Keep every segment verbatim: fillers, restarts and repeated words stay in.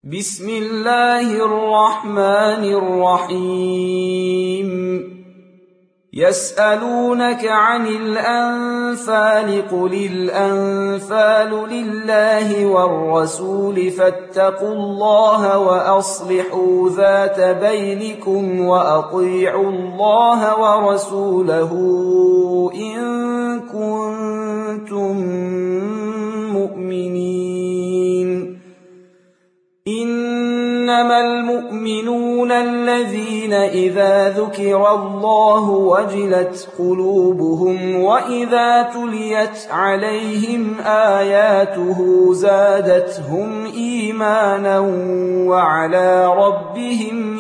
بسم الله الرحمن الرحيم يسألونك عن الأنفال قل الأنفال لله والرسول فاتقوا الله وأصلحوا ذات بينكم وأطيعوا الله ورسوله إن كنتم مؤمنين. إنما المؤمنون الذين إذا ذكر الله وجلت قلوبهم وإذا تليت عليهم آياته زادتهم إيمانا وعلى ربهم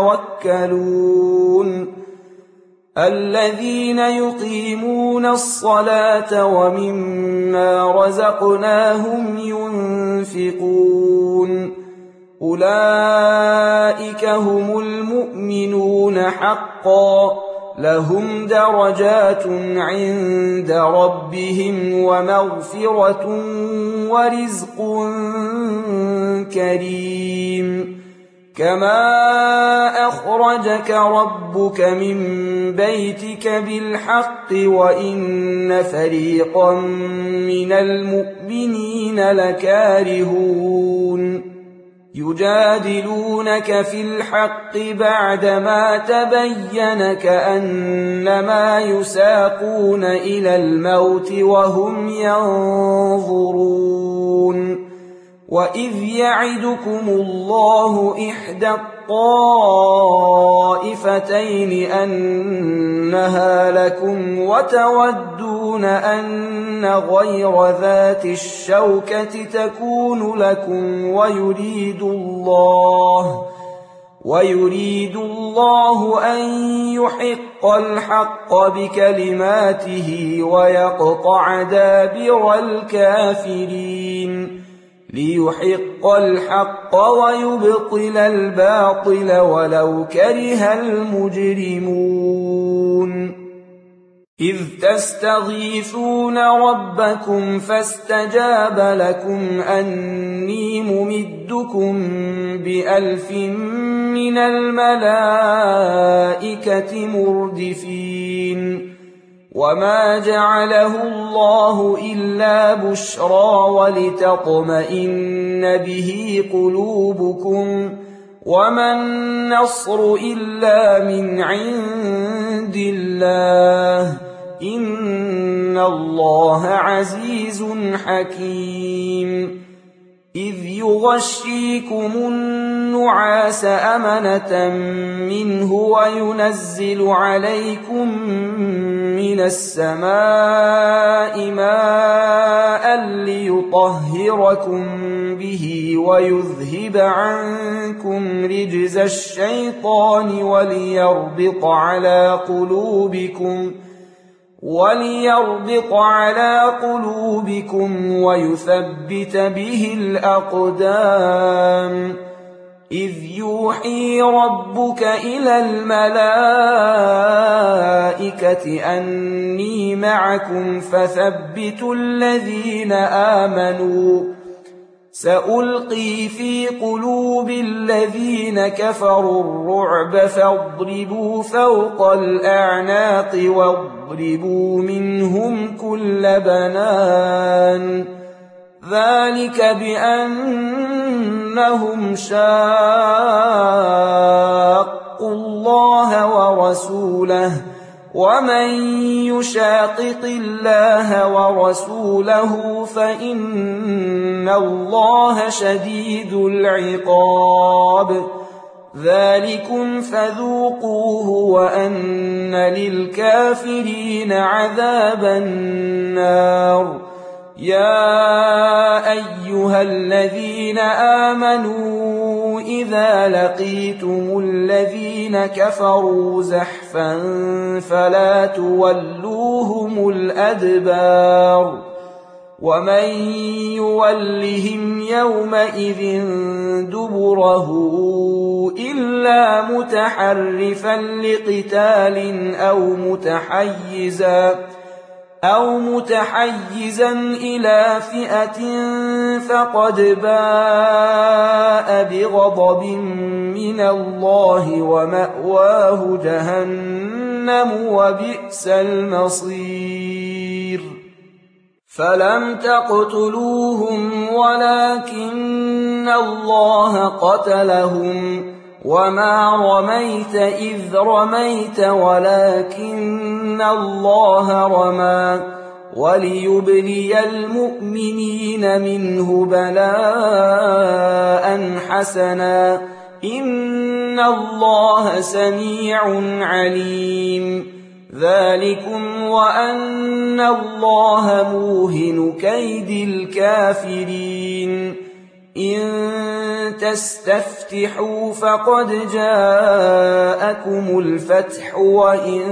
يتوكلون. الذين يقيمون الصلاة ومما رزقناهم ينفقون أولئك هم المؤمنون حقا لهم درجات عند ربهم ومغفرة ورزق كريم. كما أخرجك ربك من بيتك بالحق وإن فريقا من المؤمنين لكارهون يجادلونك في الحق بعدما تبين كأنما يساقون إلى الموت وهم ينظرون. وإذ يعدكم الله إحدى الطائفتين أنها لكم وتودون أن غير ذات الشوكة تكون لكم ويريد الله ويريد الله أن يحق الحق بكلماته ويقطع دابر الكافرين ليحق الحق ويبطل الباطل ولو كره المجرمون. إذ تستغيثون ربكم فاستجاب لكم أني ممدكم بألف من الملائكة مردفين. وما جعله الله إلا بشرى ولتطمئن به قلوبكم وما النصر إلا من عند الله إن الله عزيز حكيم. إذ يغشيكم النعاس أمنة منه وينزل عليكم من السماء ماء ليطهركم به ويذهب عنكم رجز الشيطان وليربط على قلوبكم وليربط على قلوبكم ويثبت به الأقدام. إذ يوحي ربك إلى الملائكة أني معكم فثبتوا الذين آمنوا سألقي في قلوب الذين كفروا الرعب فاضربوا فوق الأعناق واضربوا منهم كل بنان. ذلك بأنهم شاقوا الله ورسوله ومن يشاقق الله ورسوله فإن الله شديد العقاب. ذلكم فذوقوه وأن للكافرين عذاب النار. يا أيها الذين آمنوا إذا لقيتم الذين كفروا زحفا فلا تولوهم الأدبار. ومن يولهم يومئذ دبره إلا متحرفا لقتال أو متحيزا أو متحيزا إلى فئة فقد باء بغضب من الله ومأواه جهنم وبئس المصير فلم تقتلوهم ولكن الله قتلهم وما رميت إذ رميت ولكن الله رمى وليبلي المؤمنين منه بلاء حسنا إن الله سميع عليم ذلكم وأن الله موهن كيد الكافرين إن تستفتحوا فقد جاءكم الفتح وإن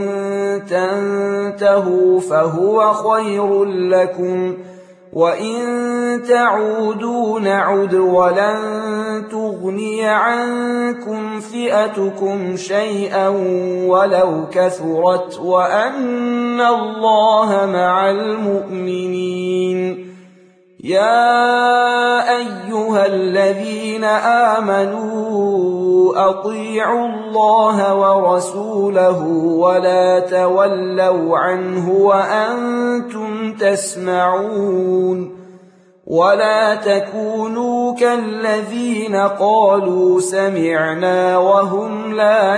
تنتهوا فهو خير لكم وإن تعودوا نعد ولن تغني عنكم فئتكم شيئا ولو كثرت وأن الله مع المؤمنين يا أيها الذين آمنوا أطيعوا الله ورسوله ولا تولوا عنه وأنتم تسمعون ولا تكونوا كالذين قالوا سمعنا وهم لا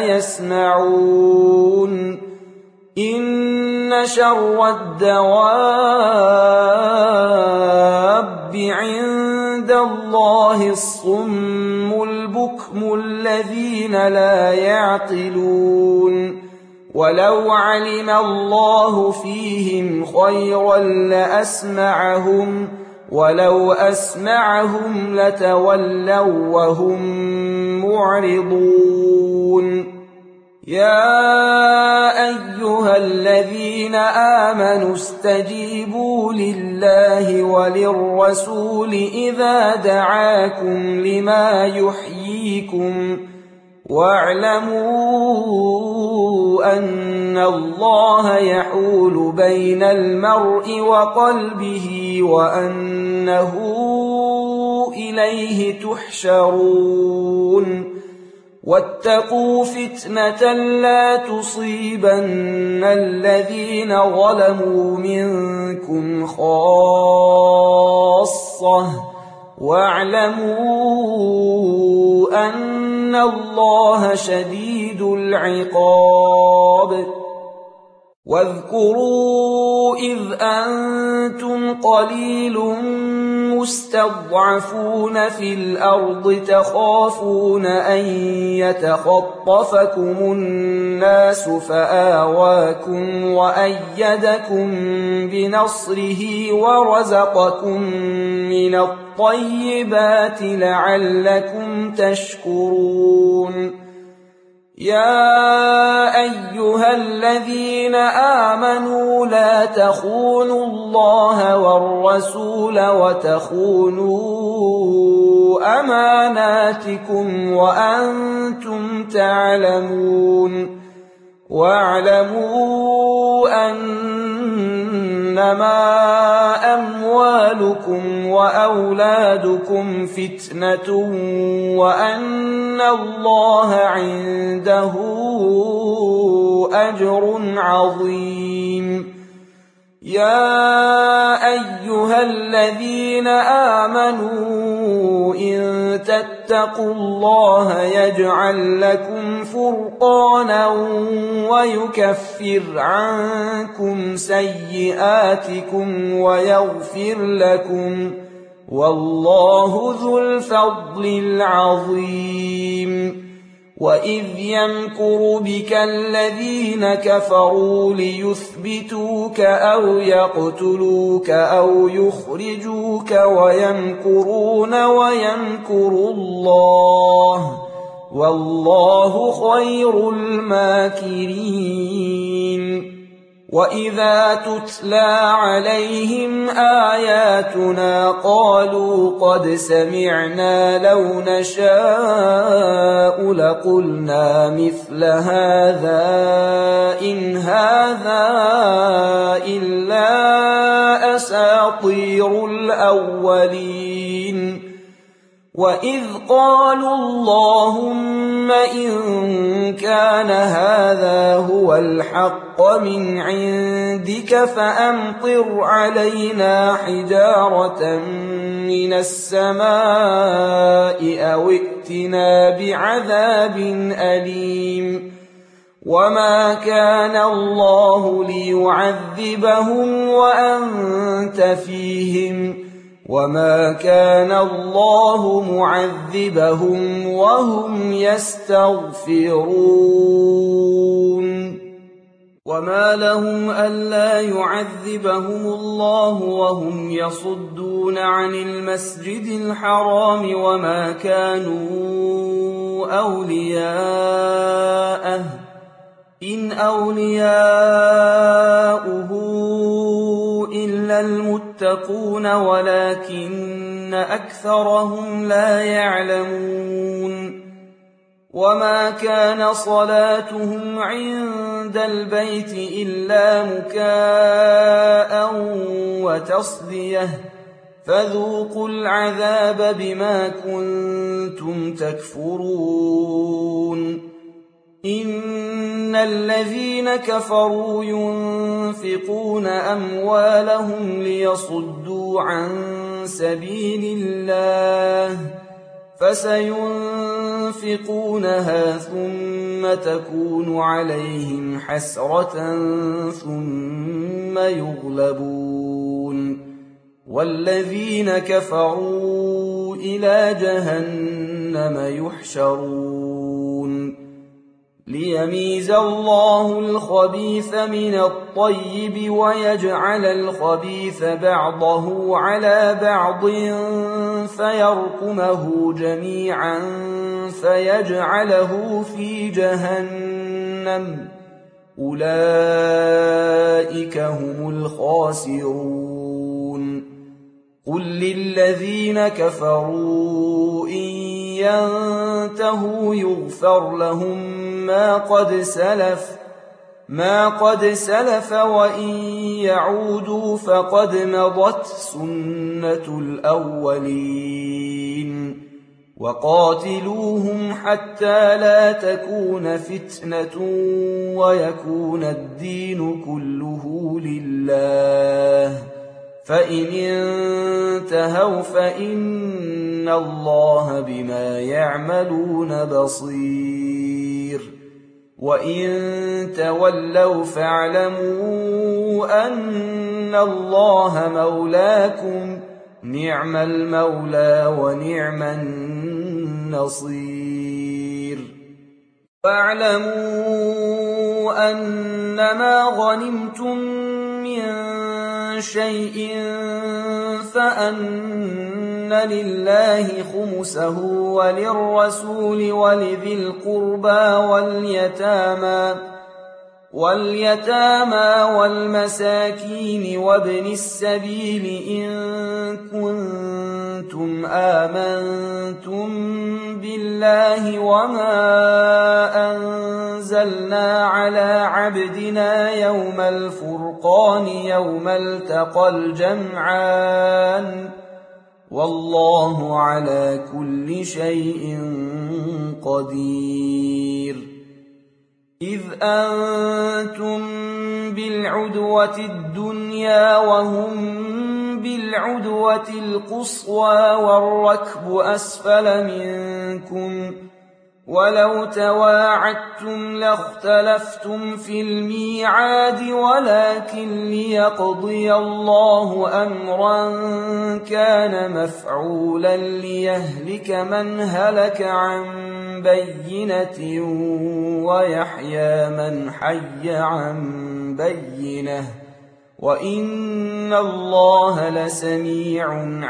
يسمعون إن شر الدواب عند الله الصم البكم الذين لا يعقلون ولو علم الله فيهم خيرا لأسمعهم ولو أسمعهم لتولوا وهم معرضون يا أيها الذين آمنوا استجيبوا لله وللرسول إذا دعاكم لما يحييكم واعلموا أن الله يحول بين المرء وقلبه وأنه إليه تحشرون واتقوا فتنة لا تصيبن الذين ظلموا منكم خاصة واعلموا أن الله شديد العقاب واذكروا إذ أنتم قليل مستضعفون في الأرض تخافون أن يتخطفكم الناس فآواكم وأيدكم بنصره ورزقكم من الطيبات لعلكم تشكرون يا أيها الذين آمنوا لا تخونوا الله والرسول وتخونوا أماناتكم وأنتم تعلمون واعلموا أنما أموالكم وأولادكم فتنة وأن الله عنده أجر عظيم يا أيها الذين آمنوا إن تتقوا الله يجعل لكم فرقانا ويكفر عنكم سيئاتكم ويغفر لكم والله ذو الفضل العظيم وإذ يمكر بك الذين كفروا ليثبتوك أو يقتلوك أو يخرجوك ويمكرون ويمكر الله والله خير الماكرين وإذا تتلى عليهم آياتنا قالوا قد سمعنا لو نشاء لقلنا مثل هذا إن هذا إلا أساطير الأولين وإذ قالوا اللهم إن كان هذا هو الحق من عندك فأمطر علينا حجارة من السماء أو ائتنا بعذاب أليم وما كان الله ليعذبهم وأنت فيهم وما كان الله معذبهم وهم يستغفرون وما لهم ألا يعذبهم الله وهم يصدون عن المسجد الحرام وما كانوا أولياءه إن أولياؤه إلا المتقون ولكن أكثرهم لا يعلمون وما كان صلاتهم عند البيت إلا مكاء وتصدية فذوقوا العذاب بما كنتم تكفرون إن الذين كفروا ينفقون أموالهم ليصدوا عن سبيل الله فسينفقونها ثم تكون عليهم حسرة ثم يغلبون والذين كفروا إلى جهنم يحشرون ليميز الله الخبيث من الطيب ويجعل الخبيث بعضه على بعض فيركمه جميعا فيجعله في جهنم أولئك هم الخاسرون قل للذين كفروا إن ينتهوا يغفر لهم ما قد سلف ما قد سلف وإن يعودوا فقد مضت سنة الأولين وقاتلوهم حتى لا تكون فتنة ويكون الدين كله لله فإن انتهوا فإن الله بما يعملون بصير وإن تولوا فاعلموا أن الله مولاكم نعم المولى ونعم النصير واعلموا أنما غنمتم من شيء فأن لله خمسه وللرسول ولذي القربى واليتامى واليتامى والمساكين وابن السبيل إن كنتم آمنتم بالله وما أنزلنا على عبدنا يوم الفرقان يوم التقى الجمعان والله على كل شيء قدير إذ أنتم بالعدوة الدنيا وهم بالعدوة القصوى والركب أسفل منكم ولو تواعدتم لاختلفتم في الميعاد ولكن ليقضي الله أمرا كان مفعولا ليهلك من هلك عن بينة ويحيى من حي عن بينة وإن الله لسميع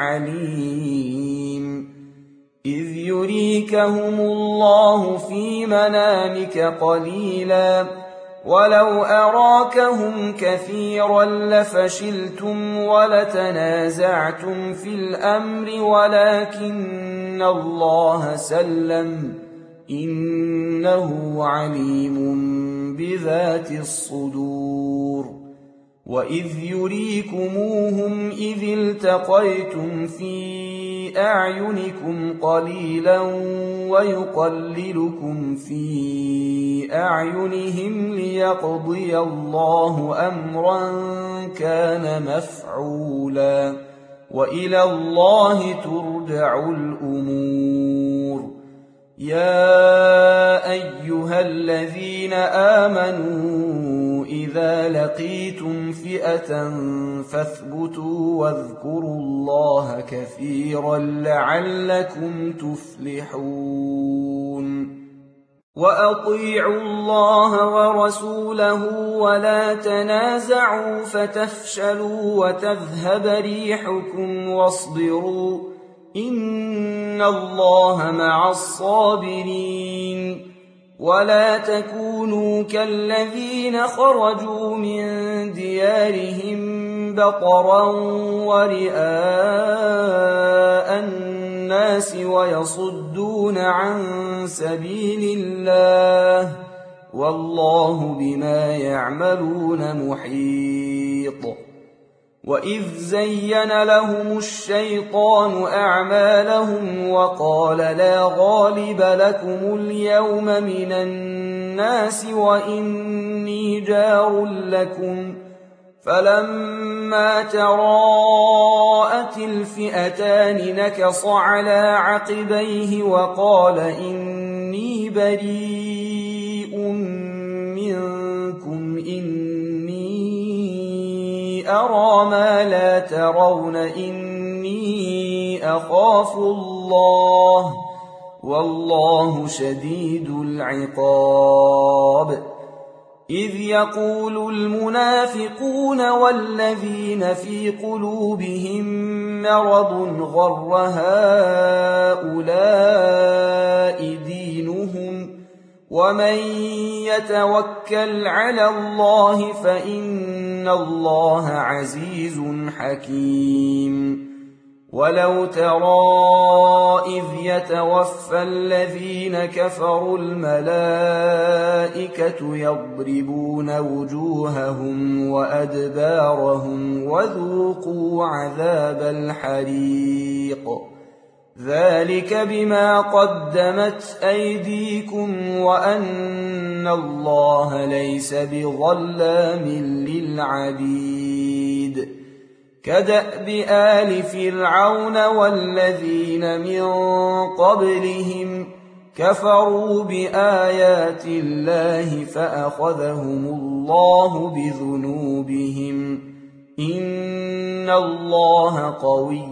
عليم إذ يريكهم الله في منامك قليلا ولو أراكهم كثيرا لفشلتم ولتنازعتم في الأمر ولكن الله سلم إنه عليم بذات الصدور وإذ يريكموهم إذ التقيتم في أعينكم قليلا ويقللكم في أعينهم ليقضي الله أمرا كان مفعولا وإلى الله ترجع الأمور يا أيها الذين آمنوا إذا لقيتم فئة فاثبتوا واذكروا الله كثيرا لعلكم تفلحون وأطيعوا الله ورسوله ولا تنازعوا فتفشلوا وتذهب ريحكم واصبروا إن الله مع الصابرين ولا تكونوا كالذين خرجوا من ديارهم بطرا ورئاء الناس ويصدون عن سبيل الله والله بما يعملون محيط وإذ زين لهم الشيطان أعمالهم وقال لا غالب لكم اليوم من الناس وإني جار لكم فلما تراءت الفئتان نكص على عقبيه وقال إني بريء منكم إني أرى ما لا ترون إني أخاف الله والله شديد العقاب إذ يقول المنافقون والذين في قلوبهم مرض غر هؤلاء دينهم ومن يتوكل على الله فإن الله عزيز حكيم ولو ترى إذ يتوفى الذين كفروا الملائكة يضربون وجوههم وأدبارهم وذوقوا عذاب الحريق ذلك بما قدمت أيديكم وأن الله ليس بظلام للعبيد كدأب آل فرعون والذين من قبلهم كفروا بآيات الله فأخذهم الله بذنوبهم إن الله قوي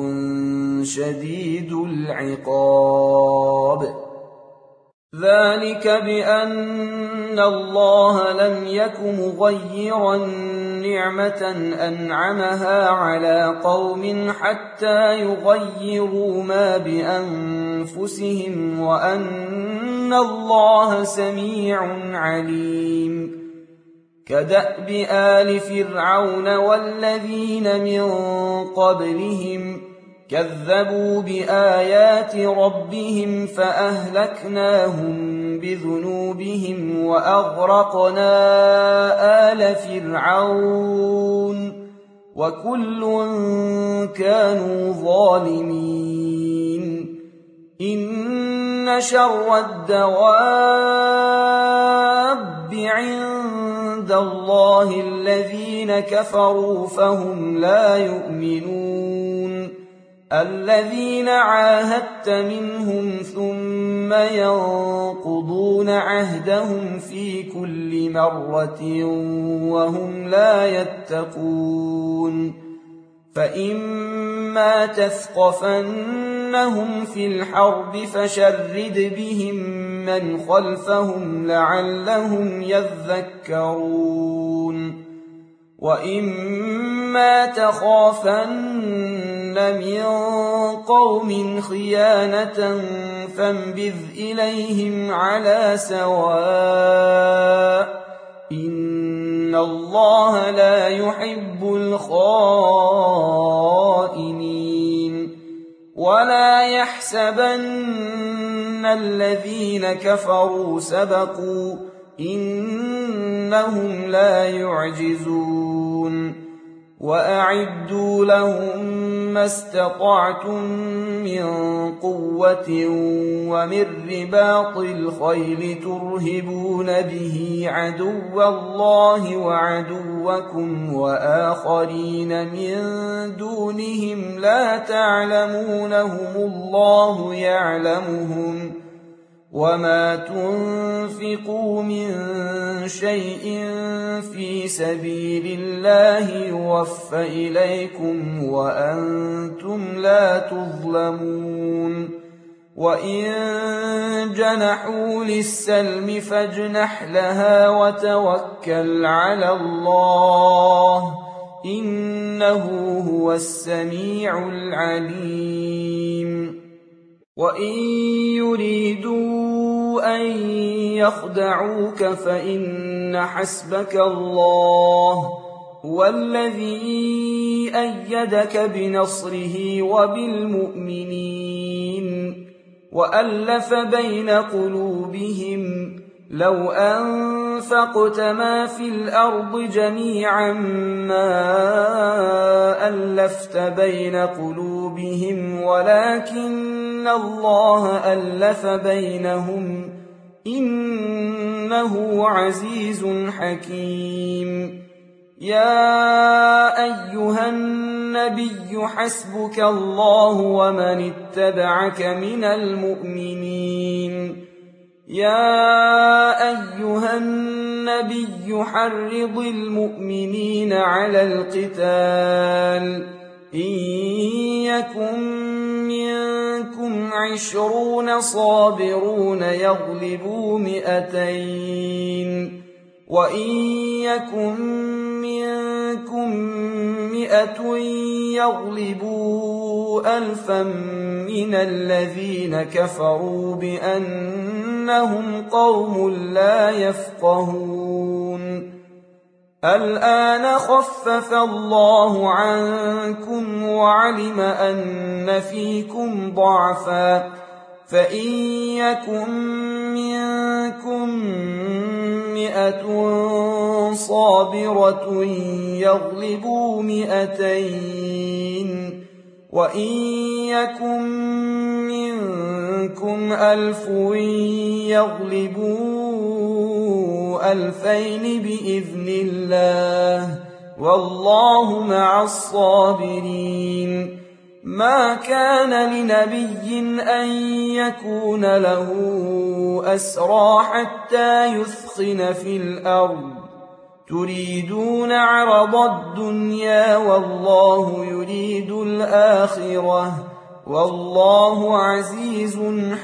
شديد العقاب ذلك بأن الله لم يك مغيرا نعمة أنعمها على قوم حتى يغيروا ما بأنفسهم وأن الله سميع عليم كدأب آل فرعون والذين من قبلهم كذبوا بآيات ربهم فأهلكناهم بذنوبهم وأغرقنا آل فرعون وكل كانوا ظالمين إن شر الدواب عند الله الذين كفروا فهم لا يؤمنون الذين عاهدت منهم ثم ينقضون عهدهم في كل مرة وهم لا يتقون فإما تثقفنهم في الحرب فشرد بهم من خلفهم لعلهم يذكرون وإما تخافن من قوم خيانة فانبذ إليهم على سواء إن الله لا يحب الخائنين ولا يحسبن الذين كفروا سبقوا إنهم لا يعجزون وأعدوا لهم ما استطعتم من قوة ومن رباط الخيل ترهبون به عدو الله وعدوكم وآخرين من دونهم لا تعلمونهم الله يعلمهم وما تنفقوا من شيء في سبيل الله يوفى إليكم وأنتم لا تظلمون وإن جنحوا للسلم فاجنح لها وتوكل على الله إنه هو السميع العليم وإن يريدوا أن يخدعوك فإن حسبك الله هو الذي أيدك بنصره وبالمؤمنين وألف بين قلوبهم لو أنفقت ما في الأرض جميعا ما ألفت بين قلوبهم ولكن الله ألف بينهم إنه عزيز حكيم يا أيها النبي حسبك الله ومن اتبعك من المؤمنين يا أيها النبي حرض المؤمنين على القتال إن يكن منكم عشرون صابرون يغلبوا مئتين وإن يكن منكم مئة يغلبوا ألفا من الذين كفروا بأنهم قوم لا يفقهون الآن خفف الله عنكم وعلم أن فيكم ضعفا فإن يكن منكم مئة صابرة يغلبوا مئتين وإن يكن منكم ألف يغلبوا ألفين بإذن الله والله مع الصابرين ما كان لنبي أن يكون له أسرى حتى يثخن في الأرض تريدون عرض الدنيا والله يريد الآخرة والله عزيز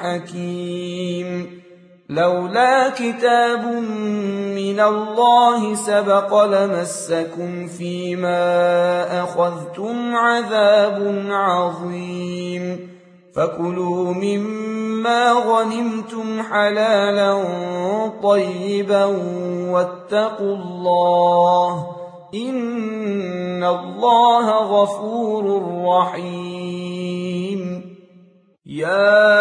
حكيم لولا كتاب من الله سبق لمسكم فيما أخذتم عذاب عظيم فكلوا مما غنمتم حلالا طيبا واتقوا الله إن الله غفور رحيم يا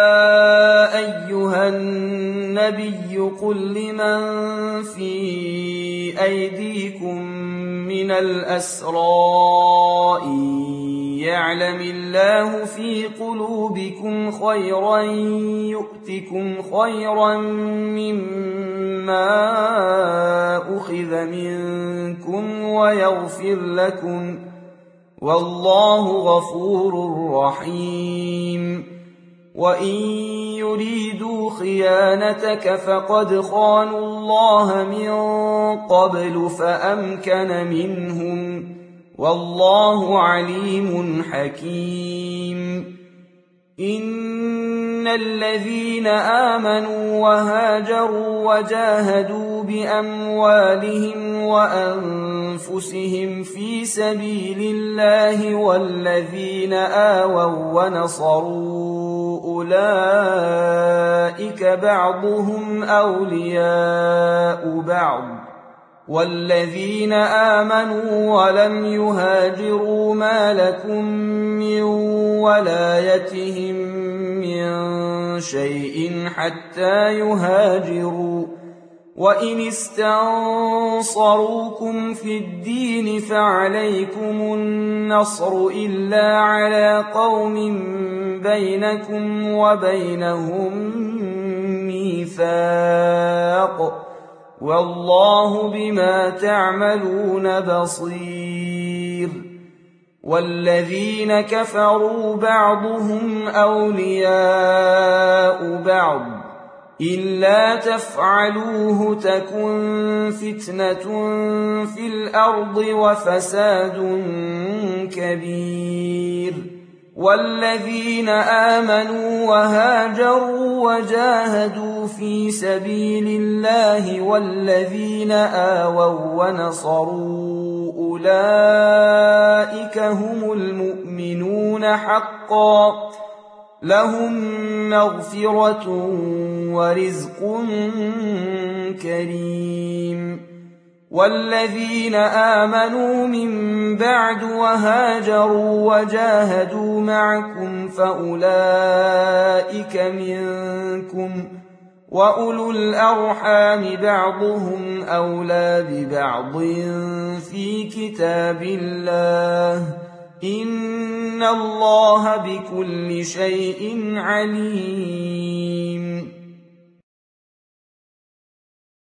أيها النبي قل لمن في أيديكم من الأسرى يعلم الله في قلوبكم خيرا يؤتكم خيرا مما أخذ منكم ويغفر لكم والله غفور رحيم وإن يريدوا خيانتك فقد خانوا الله من قبل فأمكن منهم والله عليم حكيم إن الذين آمنوا وهاجروا وجاهدوا بأموالهم وأنفسهم في سبيل الله والذين آووا ونصروا أولئك بعضهم أولياء بعض والذين آمنوا ولم يهاجروا ما لكم من ولايتهم من شيء حتى يهاجروا وإن استنصروكم في الدين فعليكم النصر إلا على قوم بينكم وبينهم ميثاق والله بما تعملون بصير والذين كفروا بعضهم أولياء بعض إلا تفعلوه تكن فتنة في الأرض وفساد كبير والذين آمنوا وهاجروا وجاهدوا في سبيل الله والذين آووا ونصروا أولئك هم المؤمنون حقا لهم مغفرة ورزق كريم والذين آمنوا من بعد وهاجروا وجاهدوا معكم فأولئك منكم وأولو الأرحام بعضهم أولى ببعض في كتاب الله إن الله بكل شيء عليم